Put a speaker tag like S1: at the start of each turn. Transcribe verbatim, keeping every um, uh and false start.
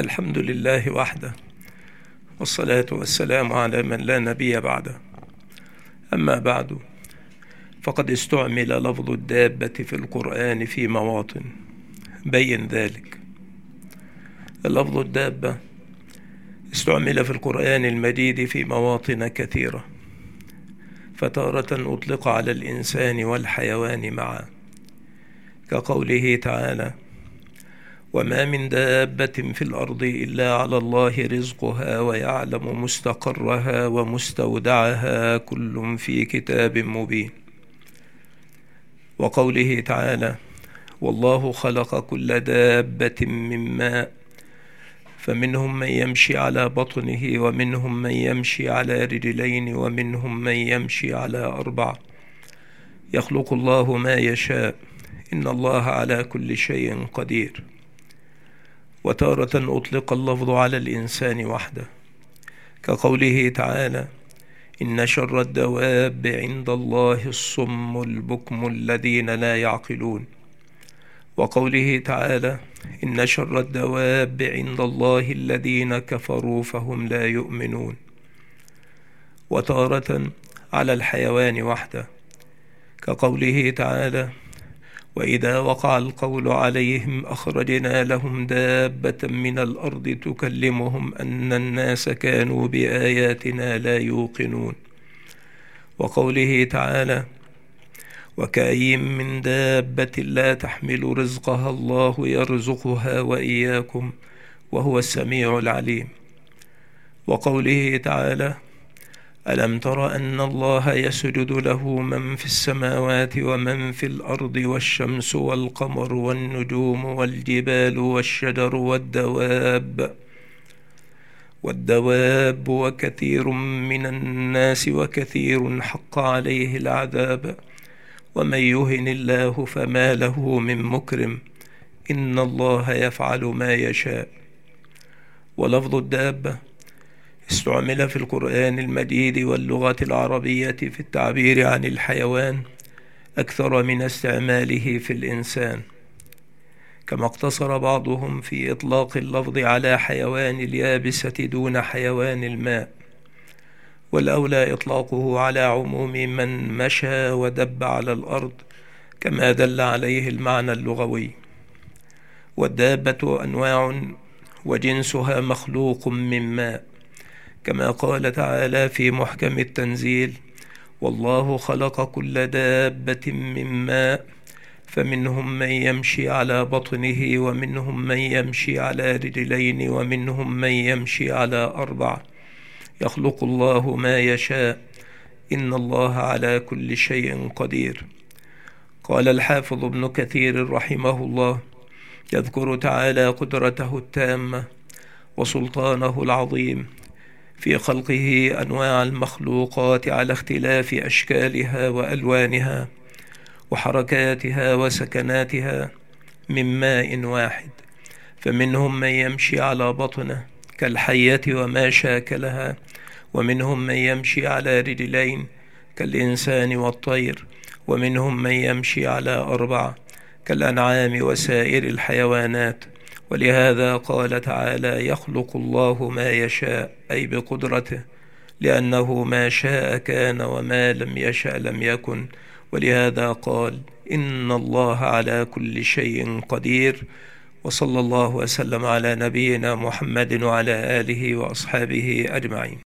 S1: الحمد لله وحده، والصلاة والسلام على من لا نبي بعده. أما بعد، فقد استعمل لفظ الدابة في القرآن في مواطن بين ذلك. لفظ الدابة استعمل في القرآن المجيد في مواطن كثيرة، فتارة أطلق على الإنسان والحيوان معا، كقوله تعالى: وما من دابة في الأرض إلا على الله رزقها ويعلم مستقرها ومستودعها كل في كتاب مبين. وقوله تعالى: والله خلق كل دابة من ماء فمنهم من يمشي على بطنه ومنهم من يمشي على رجلين ومنهم من يمشي على أربع يخلق الله ما يشاء إن الله على كل شيء قدير. وتارة أطلق اللفظ على الإنسان وحده، كقوله تعالى: إن شر الدواب عند الله الصم البكم الذين لا يعقلون. وقوله تعالى: إن شر الدواب عند الله الذين كفروا فهم لا يؤمنون. وتارة على الحيوان وحده، كقوله تعالى: وإذا وقع القول عليهم أخرجنا لهم دابة من الأرض تكلمهم أن الناس كانوا بآياتنا لا يوقنون. وقوله تعالى: وكأي من دابة لا تحمل رزقها الله يرزقها وإياكم وهو السميع العليم. وقوله تعالى: ألم تر أن الله يسجد له من في السماوات ومن في الأرض والشمس والقمر والنجوم والجبال والشجر والدواب والدواب وكثير من الناس وكثير حق عليه العذاب ومن يهن الله فما له من مكرم إن الله يفعل ما يشاء. ولفظ الدابة استعمل في القرآن المجيد واللغة العربية في التعبير عن الحيوان أكثر من استعماله في الإنسان، كما اقتصر بعضهم في إطلاق اللفظ على حيوان اليابسة دون حيوان الماء، والأولى إطلاقه على عموم من مشى ودب على الأرض كما دل عليه المعنى اللغوي. والدابة أنواع وجنسها مخلوق من ماء، كما قال تعالى في محكم التنزيل: والله خلق كل دابة من ماء فمنهم من يمشي على بطنه ومنهم من يمشي على رجلين ومنهم من يمشي على أربع يخلق الله ما يشاء إن الله على كل شيء قدير. قال الحافظ ابن كثير رحمه الله يذكر تعالى قدرته التامة وسلطانه العظيم في خلقه أنواع المخلوقات على اختلاف أشكالها وألوانها وحركاتها وسكناتها من ماء واحد، فمنهم من يمشي على بطنه كالحية وما شاكلها، ومنهم من يمشي على رجلين كالإنسان والطير، ومنهم من يمشي على أربع كالأنعام وسائر الحيوانات. ولهذا قال تعالى: يخلق الله ما يشاء، أي بقدرته، لأنه ما شاء كان وما لم يشأ لم يكن. ولهذا قال: إن الله على كل شيء قدير. وصلى الله وسلم على نبينا محمد وعلى آله وأصحابه أجمعين.